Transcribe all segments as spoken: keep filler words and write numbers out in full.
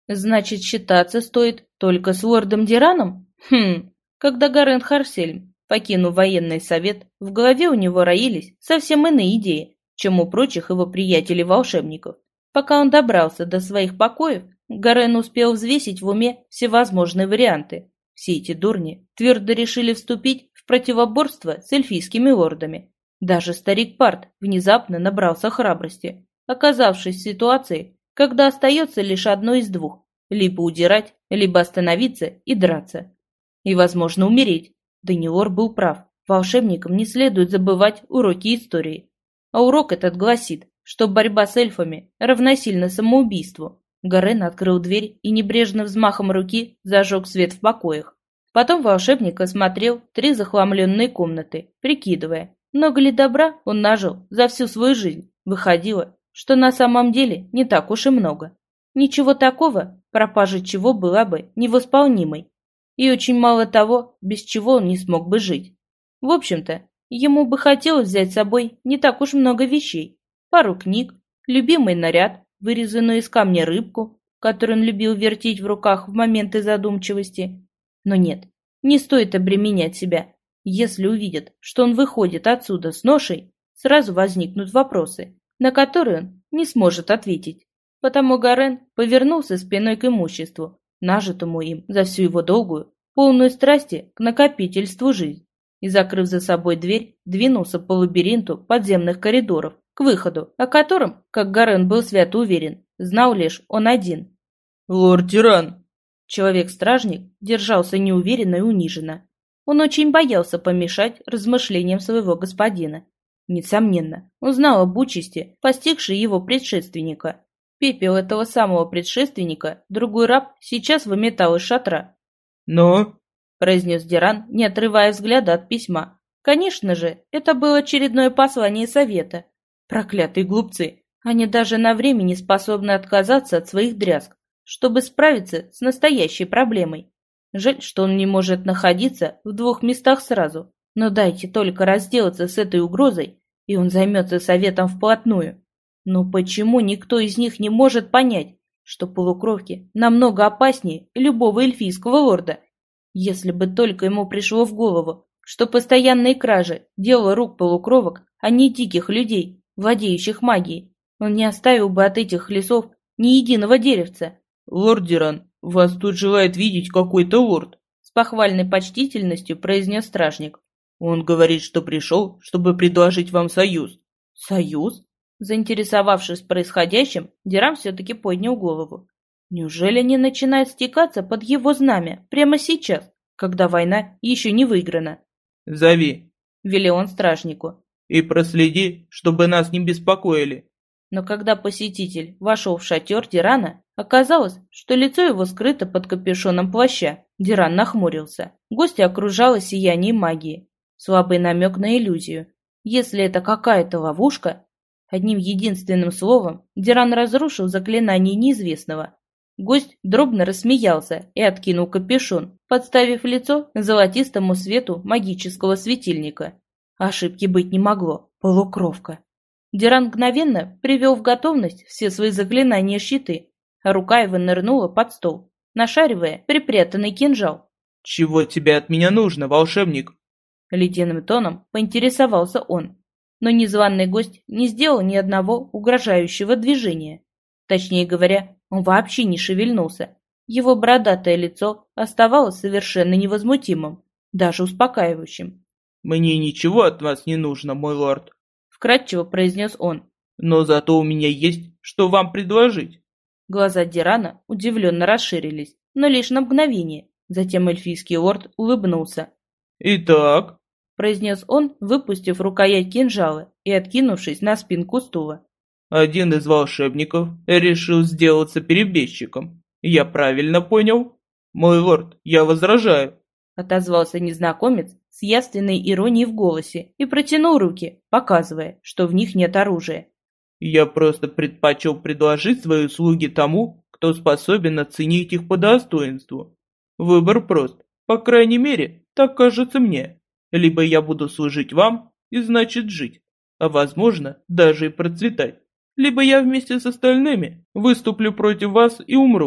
Значит, считаться стоит только с лордом Дираном? Хм, когда Гарен Харсельм, покинув военный совет, в голове у него роились совсем иные идеи, чем у прочих его приятелей-волшебников. Пока он добрался до своих покоев, Гарен успел взвесить в уме всевозможные варианты. Все эти дурни твердо решили вступить в противоборство с эльфийскими лордами. Даже старик Парт внезапно набрался храбрости, оказавшись в ситуации, когда остается лишь одно из двух – либо удирать, либо остановиться и драться. И, возможно, умереть. Данилор был прав, волшебникам не следует забывать уроки истории. А урок этот гласит, что борьба с эльфами равносильна самоубийству. Гарен открыл дверь и небрежным взмахом руки зажег свет в покоях. Потом волшебник осмотрел три захламленные комнаты, прикидывая, много ли добра он нажил за всю свою жизнь. Выходило, что на самом деле не так уж и много. Ничего такого, пропажа чего была бы невосполнимой. И очень мало того, без чего он не смог бы жить. В общем-то, ему бы хотелось взять с собой не так уж много вещей. Пару книг, любимый наряд, вырезанную из камня рыбку, которую он любил вертеть в руках в моменты задумчивости. Но нет, не стоит обременять себя. Если увидят, что он выходит отсюда с ношей, сразу возникнут вопросы, на которые он не сможет ответить. Потому Гарен повернулся спиной к имуществу, нажитому им за всю его долгую, полную страсти к накопительству жизнь, и, закрыв за собой дверь, двинулся по лабиринту подземных коридоров к выходу, о котором, как Гарен был свято уверен, знал лишь он один. «Лорд-тиран!» Человек-стражник держался неуверенно и униженно. Он очень боялся помешать размышлениям своего господина. Несомненно, он знал об участи, постигшей его предшественника. Пепел этого самого предшественника другой раб сейчас выметал из шатра. «Но...» — произнес Диран, не отрывая взгляда от письма. Конечно же, это было очередное послание совета. Проклятые глупцы! Они даже на время не способны отказаться от своих дрязг, чтобы справиться с настоящей проблемой. Жаль, что он не может находиться в двух местах сразу. Но дайте только разделаться с этой угрозой, и он займется советом вплотную. Но почему никто из них не может понять, что полукровки намного опаснее любого эльфийского лорда? Если бы только ему пришло в голову, что постоянные кражи – дело рук полукровок, а не диких людей, владеющих магией, он не оставил бы от этих лесов ни единого деревца. «Лорд Диран, вас тут желает видеть какой-то лорд», — с похвальной почтительностью произнес стражник. «Он говорит, что пришел, чтобы предложить вам союз». «Союз?» Заинтересовавшись происходящим, Диран все-таки поднял голову. Неужели они начинают стекаться под его знамя прямо сейчас, когда война еще не выиграна? «Зови», — велел он стражнику. «И проследи, чтобы нас не беспокоили». Но когда посетитель вошел в шатер Дирана, оказалось, что лицо его скрыто под капюшоном плаща. Диран нахмурился. Гостя окружало сияние магии. Слабый намек на иллюзию. Если это какая-то ловушка... Одним единственным словом Диран разрушил заклинание неизвестного. Гость дробно рассмеялся и откинул капюшон, подставив лицо золотистому свету магического светильника. Ошибки быть не могло. Полукровка. Диран мгновенно привел в готовность все свои заклинания-щиты, а рука его нырнула под стол, нашаривая припрятанный кинжал. «Чего тебе от меня нужно, волшебник?» Ледяным тоном поинтересовался он. Но незваный гость не сделал ни одного угрожающего движения. Точнее говоря, он вообще не шевельнулся. Его бородатое лицо оставалось совершенно невозмутимым, даже успокаивающим. «Мне ничего от вас не нужно, мой лорд», — вкратчиво произнес он. «Но зато у меня есть, что вам предложить». Глаза Дирана удивленно расширились, но лишь на мгновение. Затем эльфийский лорд улыбнулся. «Итак», — произнес он, выпустив рукоять кинжала и откинувшись на спинку стула. «один из волшебников решил сделаться перебежчиком. Я правильно понял? Мой лорд, я возражаю», — отозвался незнакомец с явственной иронией в голосе и протянул руки, показывая, что в них нет оружия. «Я просто предпочел предложить свои услуги тому, кто способен оценить их по достоинству. Выбор прост, по крайней мере, так кажется мне. Либо я буду служить вам и значит жить, а возможно даже и процветать. Либо я вместе с остальными выступлю против вас и умру.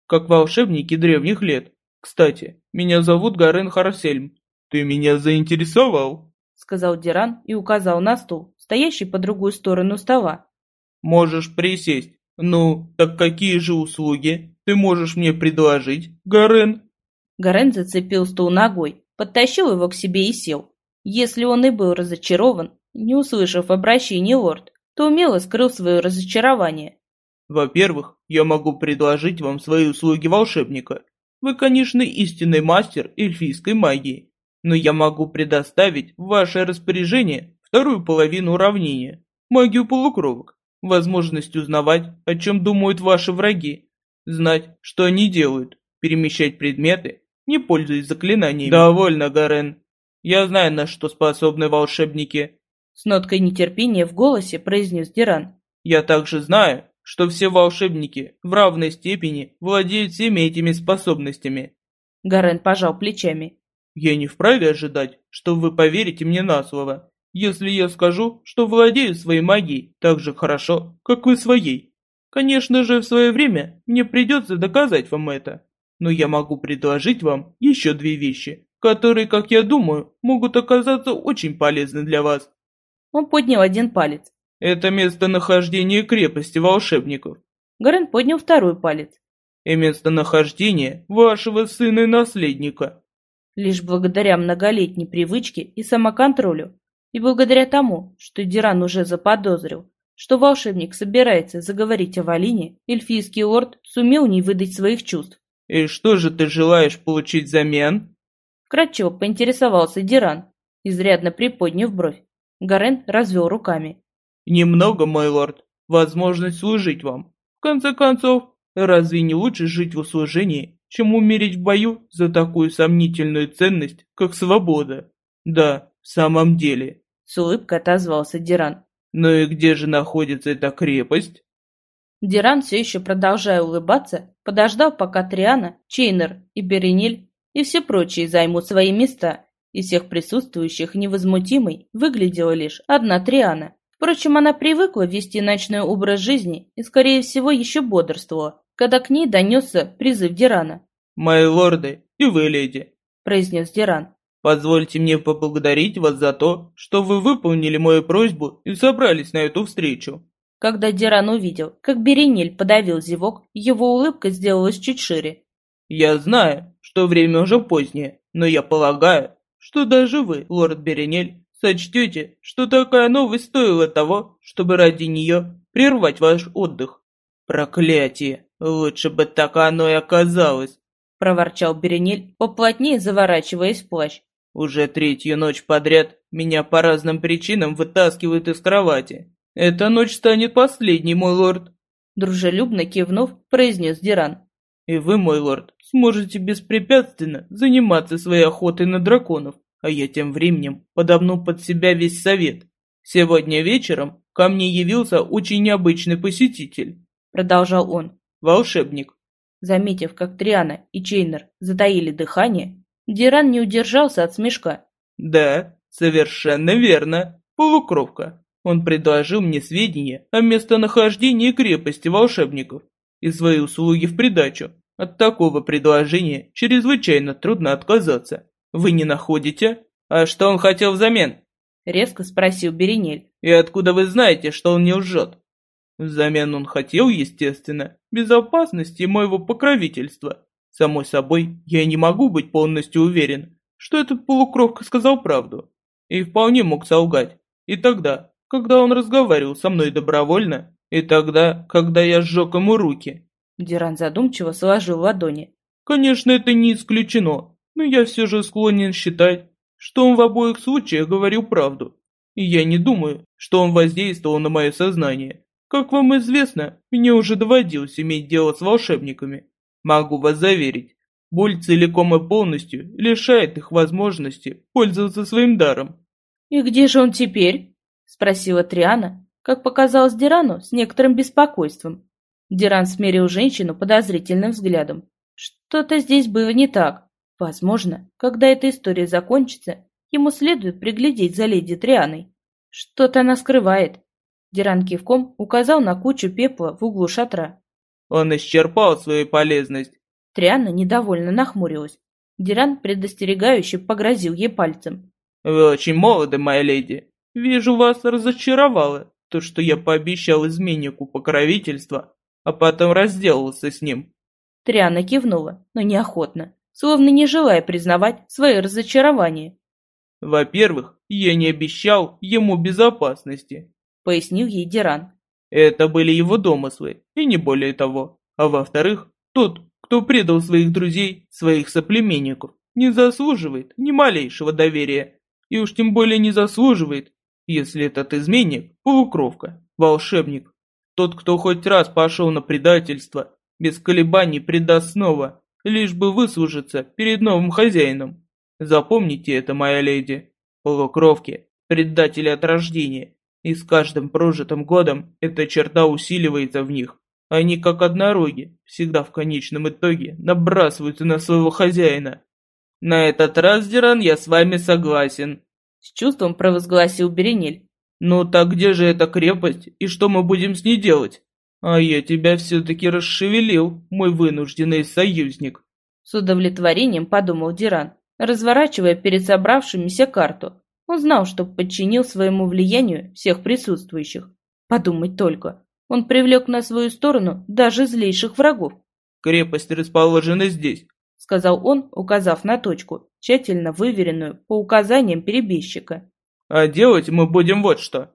как волшебники древних лет. Кстати, меня зовут Гарен Харсельм. Ты меня заинтересовал?» Сказал Диран и указал на стул, стоящий по другую сторону стола. «Можешь присесть. Ну, так какие же услуги ты можешь мне предложить, Гарен?» Гарен зацепил стул ногой, подтащил его к себе и сел. Если он и был разочарован, не услышав обращения лорд, то умело скрыл свое разочарование. «Во-первых, я могу предложить вам свои услуги волшебника. Вы, конечно, истинный мастер эльфийской магии, но я могу предоставить в ваше распоряжение вторую половину уравнения, магию полукровок, возможность узнавать, о чем думают ваши враги, знать, что они делают, перемещать предметы, не пользуясь заклинаниями». «Довольно, Гарен. Я знаю, на что способны волшебники». С ноткой нетерпения в голосе произнес Диран. «Я также знаю, что все волшебники в равной степени владеют всеми этими способностями». Гарен пожал плечами. «Я не вправе ожидать, что вы поверите мне на слово, если я скажу, что владею своей магией так же хорошо, как вы своей. Конечно же, в свое время мне придется доказать вам это, но я могу предложить вам еще две вещи, которые, как я думаю, могут оказаться очень полезны для вас». Он поднял один палец. «Это местонахождение крепости волшебников». Гарен поднял второй палец. «И местонахождение вашего сына и наследника». Лишь благодаря многолетней привычке и самоконтролю, и благодаря тому, что Диран уже заподозрил, что волшебник собирается заговорить о Валине, эльфийский лорд сумел не выдать своих чувств. «И что же ты желаешь получить взамен?» Вкратчиво поинтересовался Диран, изрядно приподняв бровь. Гарен развел руками. «Немного, мой лорд. Возможность служить вам. В конце концов, разве не лучше жить в услужении, чем умереть в бою за такую сомнительную ценность, как свобода?» «Да, в самом деле». С улыбкой отозвался Диран. «Ну и где же находится эта крепость?» Диран, все еще продолжая улыбаться, подождал, пока Триана, Чейнер и Берениль и все прочие займут свои места. Из всех присутствующих невозмутимой выглядела лишь одна Триана. Впрочем, она привыкла вести ночной образ жизни и, скорее всего, еще бодрствовала, когда к ней донесся призыв Дирана. «Мои лорды и вы, леди», — произнес Диран. «позвольте мне поблагодарить вас за то, что вы выполнили мою просьбу и собрались на эту встречу». Когда Диран увидел, как Берениль подавил зевок, его улыбка сделалась чуть шире. «Я знаю, что время уже позднее, но я полагаю, что даже вы, лорд Беренель, сочтете, что такая новость стоила того, чтобы ради нее прервать ваш отдых». «Проклятие! Лучше бы так оно и оказалось!» — проворчал Беренель, поплотнее заворачиваясь в плащ. «Уже третью ночь подряд меня по разным причинам вытаскивают из кровати. Эта ночь станет последней, мой лорд!» Дружелюбно кивнув, произнес Диран. «И вы, мой лорд, сможете беспрепятственно заниматься своей охотой на драконов, а я тем временем подомну под себя весь совет. Сегодня вечером ко мне явился очень необычный посетитель», — продолжал он, — «волшебник». Заметив, как Триана и Чейнер затаили дыхание, Диран не удержался от смешка. «Да, совершенно верно, полукровка. Он предложил мне сведения о местонахождении крепости волшебников и свои услуги в придачу. От такого предложения чрезвычайно трудно отказаться. Вы не находите? А что он хотел взамен?» — резко спросил Беренель. «И откуда вы знаете, что он не лжет?» «Взамен он хотел, естественно, безопасности моего покровительства. Само собой, я не могу быть полностью уверен, что этот полукровка сказал правду. И вполне мог солгать. И тогда, когда он разговаривал со мной добровольно, и тогда, когда я сжег ему руки». Диран задумчиво сложил ладони. «Конечно, это не исключено, но я все же склонен считать, что он в обоих случаях говорил правду. И я не думаю, что он воздействовал на мое сознание. Как вам известно, мне уже доводилось иметь дело с волшебниками. Могу вас заверить, боль целиком и полностью лишает их возможности пользоваться своим даром». «И где же он теперь?» — спросила Триана, как показалось Дирану, с некоторым беспокойством. Диран смерил женщину подозрительным взглядом. Что-то здесь было не так. Возможно, когда эта история закончится, ему следует приглядеть за леди Трианой. Что-то она скрывает. Диран кивком указал на кучу пепла в углу шатра. Он исчерпал свою полезность. Триана недовольно нахмурилась. Диран предостерегающе погрозил ей пальцем. Вы очень молоды, моя леди. Вижу, вас разочаровало то, что я пообещал изменнику покровительства, а потом разделался с ним. Триана кивнула, но неохотно, словно не желая признавать свои разочарования. Во-первых, я не обещал ему безопасности, пояснил ей Диран. Это были его домыслы, и не более того. А во-вторых, тот, кто предал своих друзей, своих соплеменников, не заслуживает ни малейшего доверия, и уж тем более не заслуживает, если этот изменник – полукровка, волшебник. Тот, кто хоть раз пошел на предательство, без колебаний предаст снова, лишь бы выслужиться перед новым хозяином. Запомните это, моя леди. Полукровки – предатели от рождения, и с каждым прожитым годом эта черта усиливается в них. Они, как однороги, всегда в конечном итоге набрасываются на своего хозяина. На этот раз, Диран, я с вами согласен. С чувством провозгласил Беренель. Ну так где же эта крепость, и что мы будем с ней делать? А я тебя все-таки расшевелил, мой вынужденный союзник. С удовлетворением подумал Диран, разворачивая перед собравшимися карту. Он знал, что подчинил своему влиянию всех присутствующих. Подумать только, он привлек на свою сторону даже злейших врагов. Крепость расположена здесь, сказал он, указав на точку, тщательно выверенную по указаниям перебежчика. А делать мы будем вот что.